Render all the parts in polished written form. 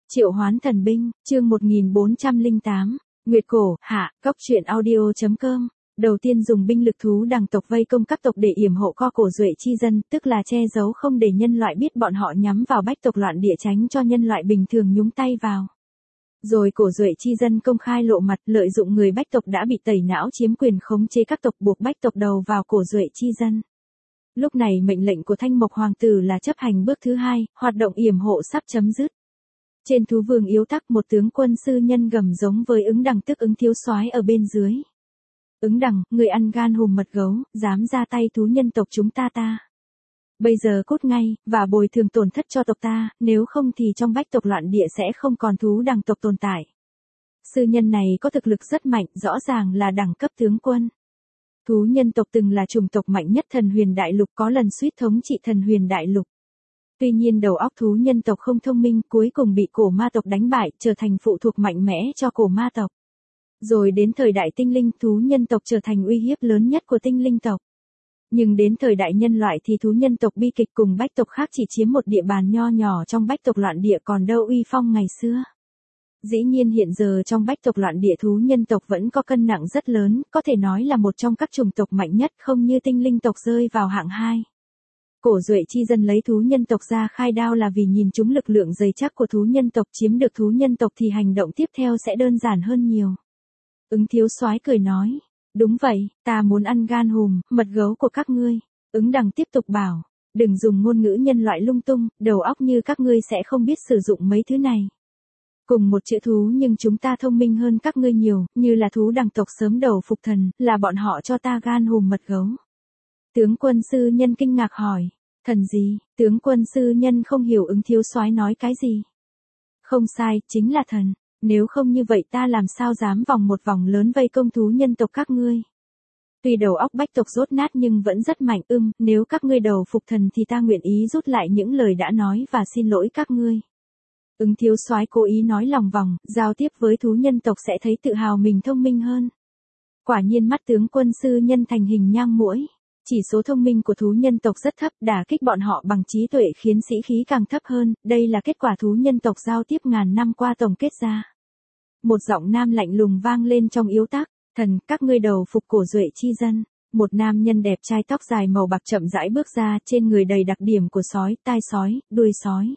Triệu Hoán Thần Binh, chương 1408, Nguyệt Cổ, hạ, góc truyện audio.com. Đầu tiên dùng binh lực thú đằng tộc vây công các tộc để yểm hộ co cổ duệ chi dân, tức là che giấu không để nhân loại biết bọn họ nhắm vào bách tộc loạn địa, tránh cho nhân loại bình thường nhúng tay vào. Rồi cổ duệ chi dân công khai lộ mặt, lợi dụng người bách tộc đã bị tẩy não chiếm quyền khống chế các tộc, buộc bách tộc đầu vào cổ duệ chi dân. Lúc này mệnh lệnh của Thanh Mộc Hoàng tử là chấp hành bước thứ hai, hoạt động yểm hộ sắp chấm dứt. Trên thú vương yếu tắc, một tướng quân sư nhân gầm giống với Ứng Đằng, tức Ứng thiếu soái ở bên dưới. Ứng Đằng, người ăn gan hùm mật gấu, dám ra tay thú nhân tộc chúng ta. Bây giờ cút ngay, và bồi thường tổn thất cho tộc ta, nếu không thì trong bách tộc loạn địa sẽ không còn thú đằng tộc tồn tại. Sư nhân này có thực lực rất mạnh, rõ ràng là đẳng cấp tướng quân. Thú nhân tộc từng là chủng tộc mạnh nhất Thần Huyền Đại Lục, có lần suýt thống trị Thần Huyền Đại Lục. Tuy nhiên đầu óc thú nhân tộc không thông minh, cuối cùng bị cổ ma tộc đánh bại, trở thành phụ thuộc mạnh mẽ cho cổ ma tộc. Rồi đến thời đại tinh linh, thú nhân tộc trở thành uy hiếp lớn nhất của tinh linh tộc. Nhưng đến thời đại nhân loại thì thú nhân tộc bi kịch, cùng bách tộc khác chỉ chiếm một địa bàn nho nhỏ trong bách tộc loạn địa, còn đâu uy phong ngày xưa. Dĩ nhiên hiện giờ trong bách tộc loạn địa thú nhân tộc vẫn có cân nặng rất lớn, có thể nói là một trong các chủng tộc mạnh nhất, không như tinh linh tộc rơi vào hạng 2. Cổ duệ chi dân lấy thú nhân tộc ra khai đao là vì nhìn chúng lực lượng dày chắc của thú nhân tộc, chiếm được thú nhân tộc thì hành động tiếp theo sẽ đơn giản hơn nhiều. Ứng thiếu soái cười nói, đúng vậy, ta muốn ăn gan hùm, mật gấu của các ngươi. Ứng Đằng tiếp tục bảo, đừng dùng ngôn ngữ nhân loại lung tung, đầu óc như các ngươi sẽ không biết sử dụng mấy thứ này. Cùng một chữ thú nhưng chúng ta thông minh hơn các ngươi nhiều, như là thú đằng tộc sớm đầu phục thần, là bọn họ cho ta gan hùm mật gấu. Tướng quân sư nhân kinh ngạc hỏi, thần gì? Tướng quân sư nhân không hiểu Ứng thiếu soái nói cái gì. Không sai, chính là thần. Nếu không như vậy ta làm sao dám vòng một vòng lớn vây công thú nhân tộc các ngươi. Tuy đầu óc bách tộc rốt nát nhưng vẫn rất mạnh, nếu các ngươi đầu phục thần thì ta nguyện ý rút lại những lời đã nói và xin lỗi các ngươi. Ứng thiếu soái cố ý nói lòng vòng, giao tiếp với thú nhân tộc sẽ thấy tự hào mình thông minh hơn. Quả nhiên mắt tướng quân sư nhân thành hình nhang muỗi. Chỉ số thông minh của thú nhân tộc rất thấp, đả kích bọn họ bằng trí tuệ khiến sĩ khí càng thấp hơn, đây là kết quả thú nhân tộc giao tiếp ngàn năm qua tổng kết ra. Một giọng nam lạnh lùng vang lên trong yếu tắc, thần, các ngươi đầu phục cổ duệ chi dân. Một nam nhân đẹp trai tóc dài màu bạc chậm rãi bước ra, trên người đầy đặc điểm của sói, tai sói, đuôi sói.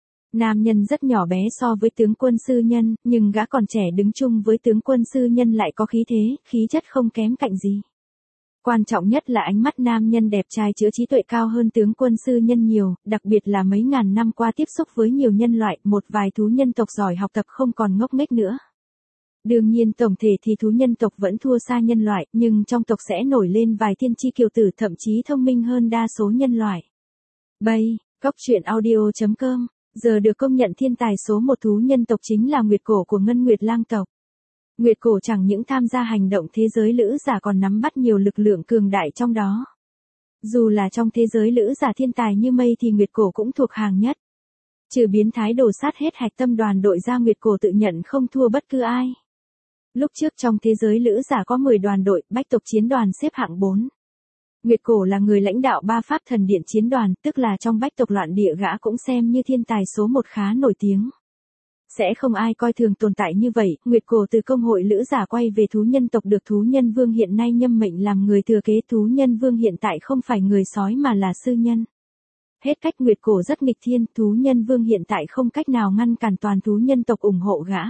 Nam nhân rất nhỏ bé so với tướng quân sư nhân, nhưng gã còn trẻ đứng chung với tướng quân sư nhân lại có khí thế, khí chất không kém cạnh gì. Quan trọng nhất là ánh mắt nam nhân đẹp trai chứa trí tuệ cao hơn tướng quân sư nhân nhiều, đặc biệt là mấy ngàn năm qua tiếp xúc với nhiều nhân loại, một vài thú nhân tộc giỏi học tập không còn ngốc nghếch nữa. Đương nhiên tổng thể thì thú nhân tộc vẫn thua xa nhân loại, nhưng trong tộc sẽ nổi lên vài thiên chi kiều tử thậm chí thông minh hơn đa số nhân loại. Bay, góc truyện audio.com, giờ được công nhận thiên tài số một thú nhân tộc chính là Nguyệt Cổ của Ngân Nguyệt Lang tộc. Nguyệt Cổ chẳng những tham gia hành động thế giới lữ giả còn nắm bắt nhiều lực lượng cường đại trong đó. Dù là trong thế giới lữ giả thiên tài như mây thì Nguyệt Cổ cũng thuộc hàng nhất. Trừ biến thái đồ sát hết hạch tâm đoàn đội ra, Nguyệt Cổ tự nhận không thua bất cứ ai. Lúc trước trong thế giới lữ giả có 10 đoàn đội, bách tộc chiến đoàn xếp hạng 4. Nguyệt Cổ là người lãnh đạo 3 pháp thần điện chiến đoàn, tức là trong bách tộc loạn địa gã cũng xem như thiên tài số 1 khá nổi tiếng. Sẽ không ai coi thường tồn tại như vậy, Nguyệt Cổ từ công hội lữ giả quay về thú nhân tộc, được thú nhân vương hiện nay nhâm mệnh làm người thừa kế. Thú nhân vương hiện tại không phải người sói mà là sư nhân. Hết cách Nguyệt Cổ rất nghịch thiên, thú nhân vương hiện tại không cách nào ngăn cản toàn thú nhân tộc ủng hộ gã.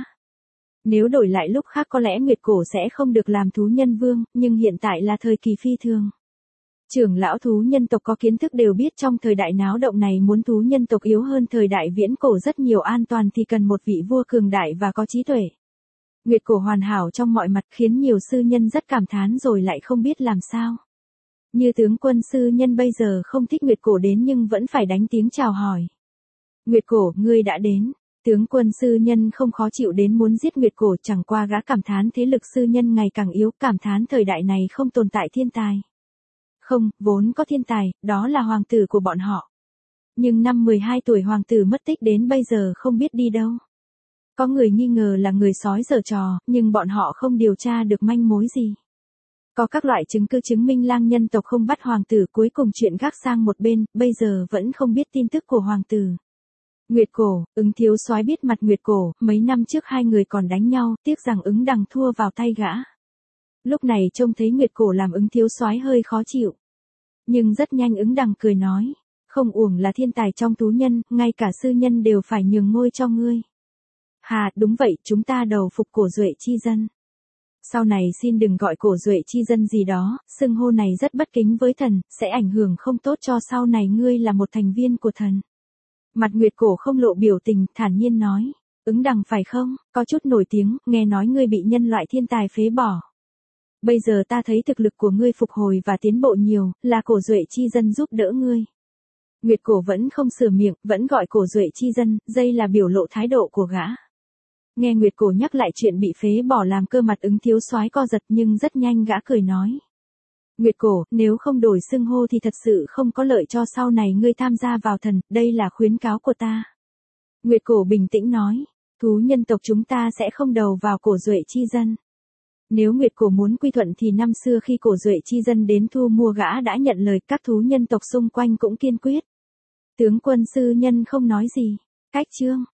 Nếu đổi lại lúc khác có lẽ Nguyệt Cổ sẽ không được làm thú nhân vương, nhưng hiện tại là thời kỳ phi thường. Trưởng lão thú nhân tộc có kiến thức đều biết trong thời đại náo động này muốn thú nhân tộc yếu hơn thời đại viễn cổ rất nhiều an toàn thì cần một vị vua cường đại và có trí tuệ. Nguyệt Cổ hoàn hảo trong mọi mặt khiến nhiều sư nhân rất cảm thán rồi lại không biết làm sao. Như tướng quân sư nhân bây giờ không thích Nguyệt Cổ đến nhưng vẫn phải đánh tiếng chào hỏi. Nguyệt Cổ, ngươi đã đến. Tướng quân sư nhân không khó chịu đến muốn giết Nguyệt Cổ, chẳng qua gã cảm thán thế lực sư nhân ngày càng yếu, cảm thán thời đại này không tồn tại thiên tài. Không, vốn có thiên tài, đó là hoàng tử của bọn họ. Nhưng năm 12 tuổi hoàng tử mất tích đến bây giờ không biết đi đâu. Có người nghi ngờ là người sói giở trò, nhưng bọn họ không điều tra được manh mối gì. Có các loại chứng cứ chứng minh lang nhân tộc không bắt hoàng tử, cuối cùng chuyện gác sang một bên, bây giờ vẫn không biết tin tức của hoàng tử. Nguyệt Cổ, Ứng thiếu soái biết mặt Nguyệt Cổ, mấy năm trước hai người còn đánh nhau, tiếc rằng Ứng Đằng thua vào tay gã. Lúc này trông thấy Nguyệt Cổ làm Ứng thiếu soái hơi khó chịu. Nhưng rất nhanh Ứng Đằng cười nói, không uổng là thiên tài trong tú nhân, ngay cả sư nhân đều phải nhường ngôi cho ngươi. Hà, đúng vậy, chúng ta đầu phục Cổ Duệ chi dân. Sau này xin đừng gọi Cổ Duệ chi dân gì đó, xưng hô này rất bất kính với thần, sẽ ảnh hưởng không tốt cho sau này ngươi là một thành viên của thần. Mặt Nguyệt Cổ không lộ biểu tình, thản nhiên nói, Ứng Đằng phải không, có chút nổi tiếng, nghe nói ngươi bị nhân loại thiên tài phế bỏ. Bây giờ ta thấy thực lực của ngươi phục hồi và tiến bộ nhiều, là Cổ Duệ chi dân giúp đỡ ngươi. Nguyệt Cổ vẫn không sửa miệng, vẫn gọi Cổ Duệ chi dân, đây là biểu lộ thái độ của gã. Nghe Nguyệt Cổ nhắc lại chuyện bị phế bỏ làm cơ mặt Ứng thiếu soái co giật nhưng rất nhanh gã cười nói. Nguyệt Cổ, nếu không đổi xưng hô thì thật sự không có lợi cho sau này ngươi tham gia vào thần, đây là khuyến cáo của ta. Nguyệt Cổ bình tĩnh nói, thú nhân tộc chúng ta sẽ không đầu vào Cổ Duệ chi dân. Nếu Nguyệt Cổ muốn quy thuận thì năm xưa khi Cổ Duệ chi dân đến thu mua gã đã nhận lời, các thú nhân tộc xung quanh cũng kiên quyết. Tướng quân sư nhân không nói gì. Cách chương